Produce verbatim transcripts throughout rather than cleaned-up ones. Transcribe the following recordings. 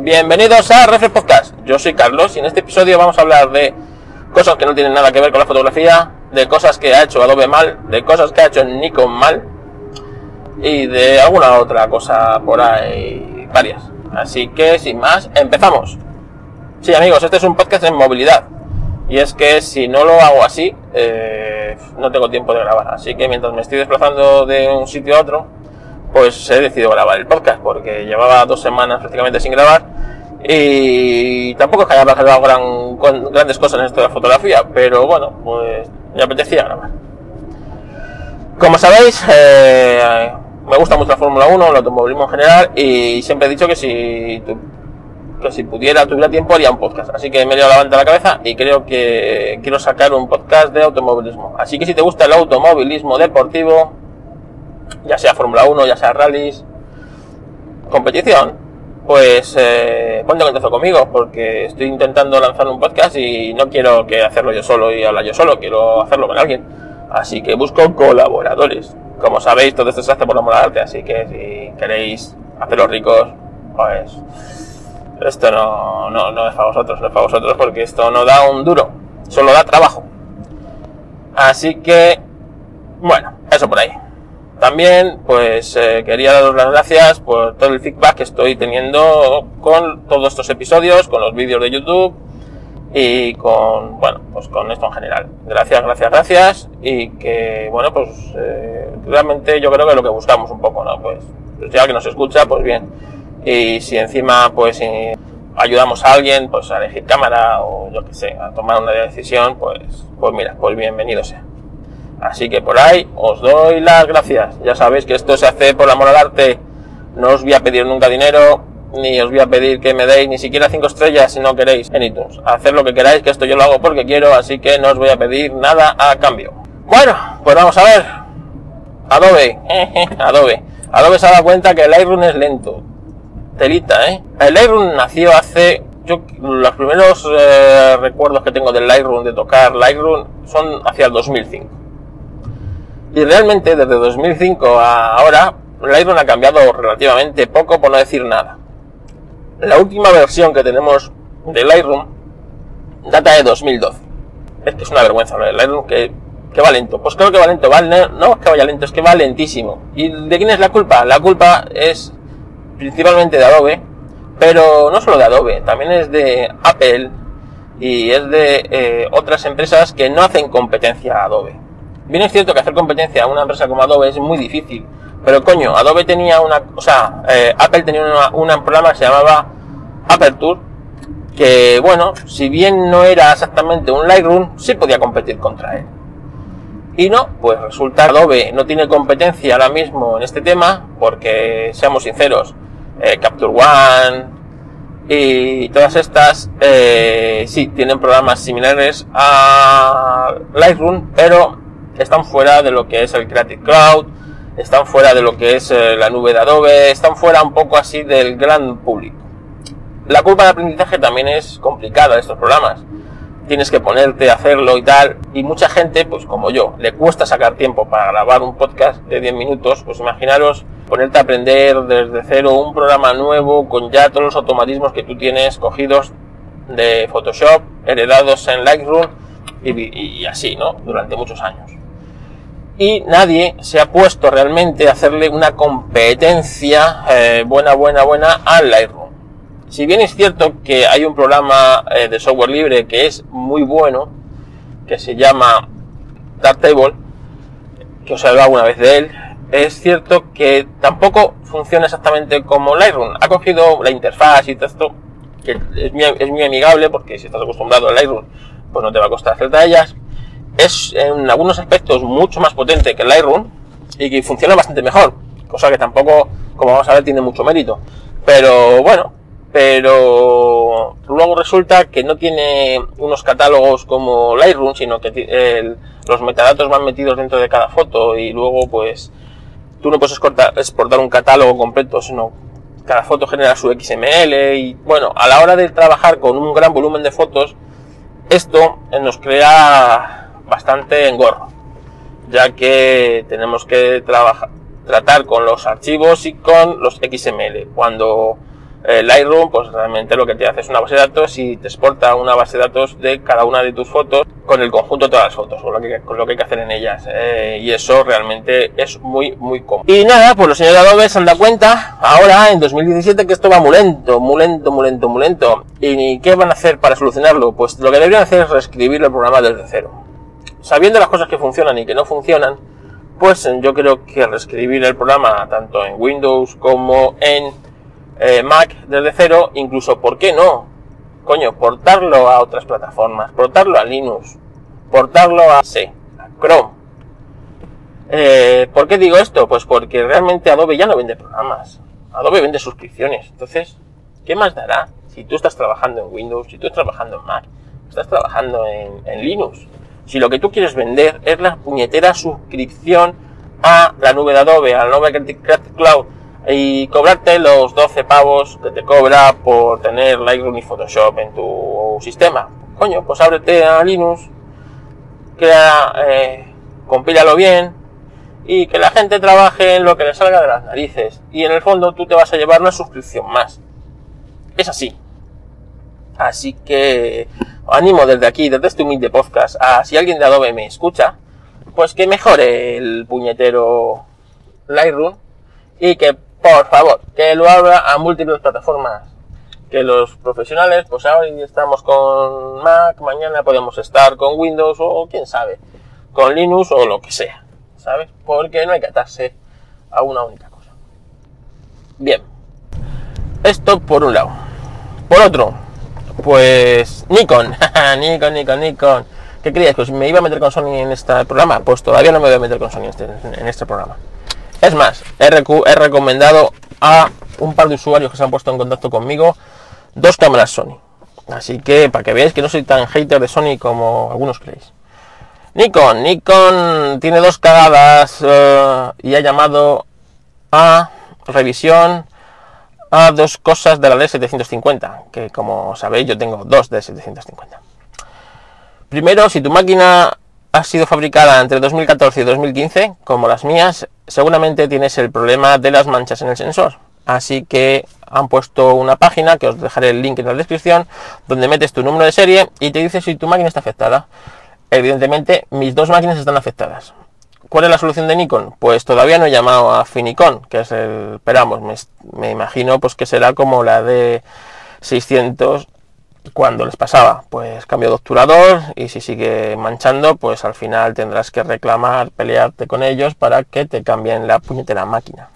Bienvenidos a Reflex Podcast. Yo soy Carlos y en este episodio vamos a hablar de cosas que no tienen nada que ver con la fotografía, de cosas que ha hecho Adobe mal, de cosas que ha hecho Nikon mal y de alguna otra cosa por ahí, varias. Así que sin más, empezamos. Sí, amigos, este es un podcast en movilidad y es que si no lo hago así, eh, no tengo tiempo de grabar. Así que mientras me estoy desplazando de un sitio a otro, pues he decidido grabar el podcast porque llevaba dos semanas prácticamente sin grabar y tampoco es que haya grabado gran, grandes cosas en esto de la fotografía, pero bueno, pues me apetecía grabar. Como sabéis, eh, me gusta mucho la Fórmula uno, el automovilismo en general, y siempre he dicho que si, que si pudiera, tuviera tiempo, haría un podcast. Así que me he dado la manta a la cabeza y creo que quiero sacar un podcast de automovilismo. Así que si te gusta el automovilismo deportivo, ya sea Fórmula uno, ya sea rallies, competición, pues eh, ponte en contacto conmigo porque estoy intentando lanzar un podcast y no quiero que hacerlo yo solo y hablar yo solo, quiero hacerlo con alguien. Así que busco colaboradores. Como sabéis, todo esto se hace por amor al arte, así que si queréis haceros ricos, pues esto no, no, no es para vosotros, no es para vosotros porque esto no da un duro, solo da trabajo. Así que, bueno, eso por ahí. También, pues, eh, quería daros las gracias por todo el feedback que estoy teniendo con todos estos episodios, con los vídeos de YouTube y con, bueno, pues con esto en general. Gracias, gracias, gracias y que, bueno, pues, eh, realmente yo creo que es lo que buscamos un poco, ¿no? Pues, pues ya que nos escucha, pues bien. Y si encima, pues, si ayudamos a alguien, pues, a elegir cámara o yo que sé, a tomar una decisión, pues, pues mira, pues bienvenido sea. Así que por ahí os doy las gracias. Ya sabéis que esto se hace por amor al arte. No os voy a pedir nunca dinero, ni os voy a pedir que me deis ni siquiera cinco estrellas si no queréis en iTunes. Haced lo que queráis, que esto yo lo hago porque quiero, así que no os voy a pedir nada a cambio. Bueno, pues vamos a ver. Adobe. Adobe. Adobe se ha dado cuenta que el Lightroom es lento. Telita, ¿eh? El Lightroom nació hace... Yo, los primeros eh, recuerdos que tengo del Lightroom, de tocar Lightroom, son hacia el dos mil cinco. Y realmente desde dos mil cinco a ahora, Lightroom ha cambiado relativamente poco, por no decir nada. La última versión que tenemos de Lightroom data de dos mil doce. Es que es una vergüenza lo de Lightroom, que, que va lento. Pues creo que va lento, va, no es que vaya lento, es que va lentísimo. ¿Y de quién es la culpa? La culpa es principalmente de Adobe, pero no solo de Adobe, también es de Apple y es de eh, otras empresas que no hacen competencia a Adobe. Bien es cierto que hacer competencia a una empresa como Adobe es muy difícil, pero coño, Adobe tenía una, o sea, eh, Apple tenía una, una, un programa que se llamaba Aperture, que bueno, si bien no era exactamente un Lightroom, sí podía competir contra él. Y no, pues resulta que Adobe no tiene competencia ahora mismo en este tema, porque seamos sinceros, eh, Capture One y todas estas, eh, sí, tienen programas similares a Lightroom, pero están fuera de lo que es el Creative Cloud, están fuera de lo que es eh, la nube de Adobe, están fuera un poco así del gran público. La curva de aprendizaje también es complicada de estos programas. Tienes que ponerte a hacerlo y tal, y mucha gente, pues como yo, le cuesta sacar tiempo para grabar un podcast de diez minutos, pues imaginaros ponerte a aprender desde cero un programa nuevo con ya todos los automatismos que tú tienes cogidos de Photoshop, heredados en Lightroom y, y así, ¿no? Durante muchos años. Y nadie se ha puesto realmente a hacerle una competencia eh, buena, buena, buena al Lightroom. Si bien es cierto que hay un programa eh, de software libre que es muy bueno, que se llama Darktable, que os he hablado alguna vez de él, es cierto que tampoco funciona exactamente como Lightroom. Ha cogido la interfaz y todo esto, que es muy, es muy amigable, porque si estás acostumbrado al Lightroom, pues no te va a costar hacerte a ellas. Es en algunos aspectos mucho más potente que el Lightroom y que funciona bastante mejor, cosa que tampoco, como vamos a ver, tiene mucho mérito. Pero bueno, pero luego resulta que no tiene unos catálogos como Lightroom, sino que el, los metadatos van metidos dentro de cada foto y luego pues tú no puedes exportar, exportar un catálogo completo, sino cada foto genera su X M L y bueno, a la hora de trabajar con un gran volumen de fotos, esto nos crea bastante engorro, ya que tenemos que trabajar, tratar con los archivos y con los X M L, cuando Eh, Lightroom, pues realmente lo que te hace es una base de datos y te exporta una base de datos de cada una de tus fotos con el conjunto de todas las fotos, con lo que, con lo que hay que hacer en ellas. Eh, y eso realmente es muy, muy cómodo. Y nada, pues los señores de Adobe se han dado cuenta ahora, en dos mil diecisiete, que esto va muy lento, muy lento, muy lento, muy lento. ¿Y qué van a hacer para solucionarlo? Pues lo que deberían hacer es reescribir el programa desde cero. Sabiendo las cosas que funcionan y que no funcionan, pues yo creo que reescribir el programa tanto en Windows como en Eh, Mac desde cero, incluso, ¿por qué no? Coño, portarlo a otras plataformas, portarlo a Linux, portarlo a, sí, a Chrome. Eh, ¿Por qué digo esto? Pues porque realmente Adobe ya no vende programas, Adobe vende suscripciones. Entonces, ¿qué más dará si tú estás trabajando en Windows, si tú estás trabajando en Mac, estás trabajando en, en Linux? Si lo que tú quieres vender es la puñetera suscripción a la nube de Adobe, a la nube Creative Cloud, y cobrarte los doce pavos que te cobra por tener Lightroom y Photoshop en tu sistema. Coño, pues ábrete a Linux, crea, eh, compílalo bien y que la gente trabaje en lo que le salga de las narices. Y en el fondo tú te vas a llevar una suscripción más. Es así. Así que animo desde aquí, desde este humilde podcast, a si alguien de Adobe me escucha, pues que mejore el puñetero Lightroom y que, por favor, que lo abra a múltiples plataformas. Que los profesionales, pues ahora estamos con Mac, mañana podemos estar con Windows o quién sabe, con Linux o lo que sea, ¿sabes? Porque no hay que atarse a una única cosa. Bien, esto por un lado. Por otro, pues Nikon, Nikon, Nikon, Nikon. ¿Qué creías? Pues me iba a meter con Sony en este programa. Pues todavía no me voy a meter con Sony en este, en este programa. Es más, he, recu- he recomendado a un par de usuarios que se han puesto en contacto conmigo dos cámaras Sony. Así que para que veáis que no soy tan hater de Sony como algunos creéis. Nikon, Nikon tiene dos cagadas uh, y ha llamado a revisión a dos cosas de la D setecientos cincuenta, que como sabéis yo tengo dos D setecientos cincuenta. Primero, si tu máquina ha sido fabricada entre dos mil catorce y dos mil quince, como las mías, seguramente tienes el problema de las manchas en el sensor. Así que han puesto una página, que os dejaré el link en la descripción, donde metes tu número de serie y te dice si tu máquina está afectada. Evidentemente, mis dos máquinas están afectadas. ¿Cuál es la solución de Nikon? Pues todavía no he llamado a Finicon, que es el... Esperamos, me, me imagino pues que será como la de seiscientos cuando les pasaba. Pues cambio de obturador y si sigue manchando, pues al final tendrás que reclamar, pelearte con ellos para que te cambien la puñetera máquina.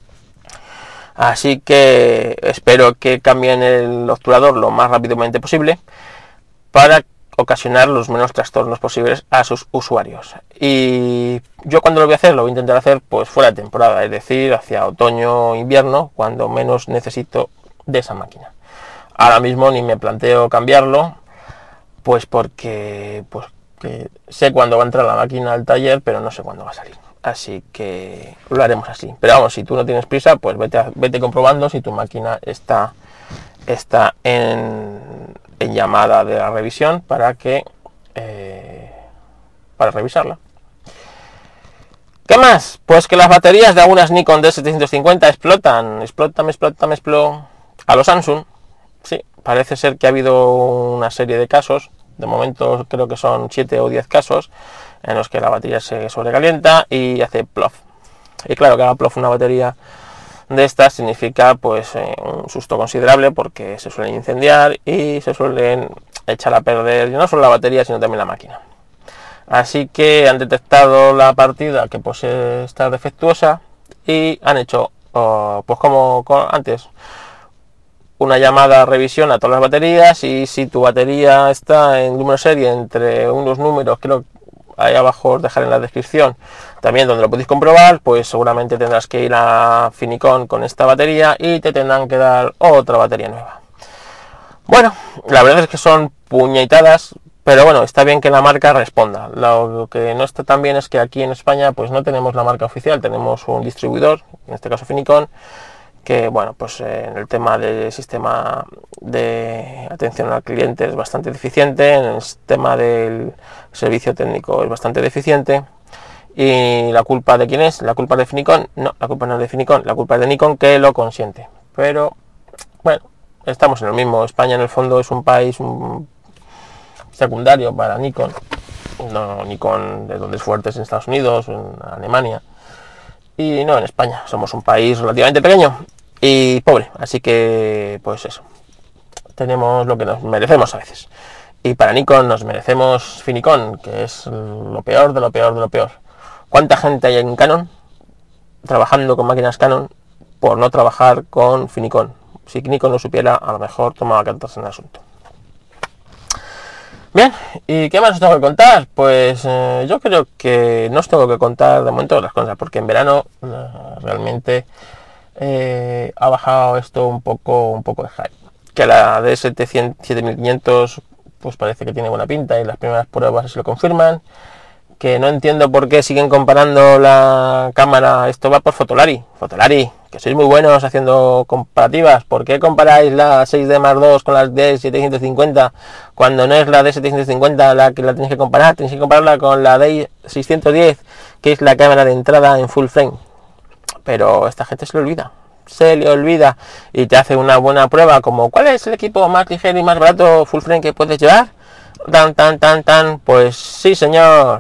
Así que espero que cambien el obturador lo más rápidamente posible para ocasionar los menos trastornos posibles a sus usuarios. Y yo cuando lo voy a hacer, lo voy a intentar hacer pues fuera de temporada, es decir, hacia otoño o invierno, cuando menos necesito de esa máquina. Ahora mismo ni me planteo cambiarlo, pues porque pues que sé cuándo va a entrar la máquina al taller, pero no sé cuándo va a salir. Así que lo haremos así. Pero vamos, si tú no tienes prisa, pues vete, a, vete comprobando si tu máquina está, está en, en llamada de la revisión para que eh, para revisarla. ¿Qué más? Pues que las baterías de algunas Nikon D setecientos cincuenta explotan, explotan, explotan, explotan a los Samsung. Sí, parece ser que ha habido una serie de casos, de momento creo que son siete o diez casos, en los que la batería se sobrecalienta y hace plof. Y claro, que haga plof una batería de estas significa pues eh, un susto considerable, porque se suelen incendiar y se suelen echar a perder no solo la batería sino también la máquina. Así que han detectado la partida que puede estar defectuosa y han hecho, oh, pues como antes, una llamada a revisión a todas las baterías, y si tu batería está en número serie entre unos números, creo que ahí abajo os dejaré en la descripción también donde lo podéis comprobar, pues seguramente tendrás que ir a Finicon con esta batería y te tendrán que dar otra batería nueva. Bueno, la verdad es que son puñetadas, pero bueno, está bien que la marca responda. Lo que no está tan bien es que aquí en España pues no tenemos la marca oficial, tenemos un distribuidor, en este caso Finicon, que bueno, pues eh, en el tema del sistema de atención al cliente es bastante deficiente, en el tema del servicio técnico es bastante deficiente. ¿Y la culpa de quién es? ¿La culpa es de Finicon? No, la culpa no es de Finicon, la culpa es de Nikon, que lo consiente. Pero bueno, estamos en lo mismo. España en el fondo es un país un secundario para Nikon. No, Nikon de donde es fuerte es en Estados Unidos, en Alemania. Y no en España. Somos un país relativamente pequeño y pobre. Así que, pues eso. Tenemos lo que nos merecemos a veces. Y para Nikon nos merecemos Finicon, que es lo peor de lo peor de lo peor. ¿Cuánta gente hay en Canon trabajando con máquinas Canon por no trabajar con Finicon? Si Nikon lo supiera, a lo mejor tomaba cartas en el asunto. Bien, ¿y qué más os tengo que contar? Pues eh, yo creo que no os tengo que contar de momento las cosas, porque en verano eh, realmente eh, ha bajado esto un poco, un poco de hype. Que la D siete mil quinientos pues parece que tiene buena pinta y las primeras pruebas se lo confirman. Que no entiendo por qué siguen comparando la cámara. Esto va por Fotolari. Fotolari, que sois muy buenos haciendo comparativas. ¿Por qué comparáis la seis D Mark dos con la D setecientos cincuenta cuando no es la D setecientos cincuenta la que la tenéis que comparar? Tenéis que compararla con la D seiscientos diez, que es la cámara de entrada en full frame. Pero esta gente se le olvida. Se le olvida y te hace una buena prueba como ¿cuál es el equipo más ligero y más barato full frame que puedes llevar? Tan, tan, tan, tan. Pues sí, señor.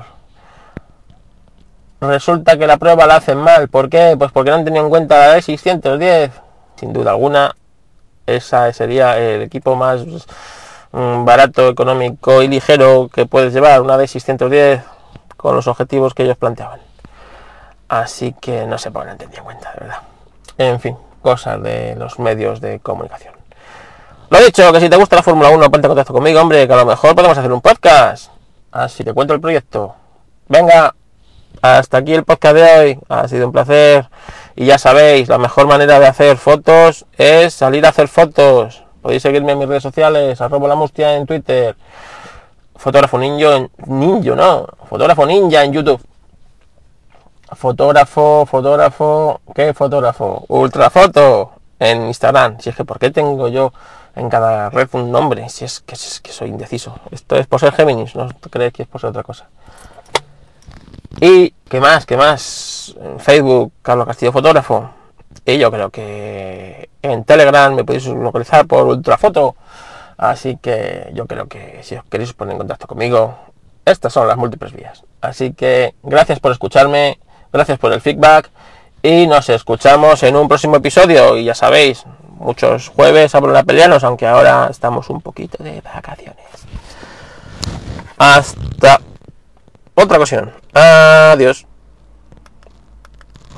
Resulta que la prueba la hacen mal. ¿Por qué? Pues porque no han tenido en cuenta la D seiscientos diez. Sin duda alguna, esa sería el equipo más mm, barato, económico y ligero que puedes llevar, una D seiscientos diez, con los objetivos que ellos planteaban. Así que no sé por qué no han tenido en cuenta, de verdad. En fin, cosas de los medios de comunicación. Lo dicho, que si te gusta la Fórmula uno, ponte en contacto conmigo, hombre, que a lo mejor podemos hacer un podcast. Así te cuento el proyecto. Venga, hasta aquí el podcast de hoy. Ha sido un placer. Y ya sabéis, la mejor manera de hacer fotos es salir a hacer fotos. Podéis seguirme en mis redes sociales, arroba la mustia en Twitter, fotógrafo ninja en... Ninja, no, fotógrafo ninja en YouTube. Fotógrafo, fotógrafo, ¿qué fotógrafo? Ultrafoto en Instagram. Si es que, ¿por qué tengo yo en cada red un nombre? Si es que, si es que soy indeciso. Esto es por ser Géminis, no creéis que es por ser otra cosa. Y, ¿qué más? ¿Qué más? En Facebook, Carlos Castillo Fotógrafo. Y yo creo que en Telegram me podéis localizar por Ultrafoto. Así que yo creo que si os queréis poner en contacto conmigo, estas son las múltiples vías. Así que gracias por escucharme. Gracias por el feedback y nos escuchamos en un próximo episodio. Y ya sabéis, muchos jueves hablo de peleanos, aunque ahora estamos un poquito de vacaciones. Hasta otra ocasión. Adiós.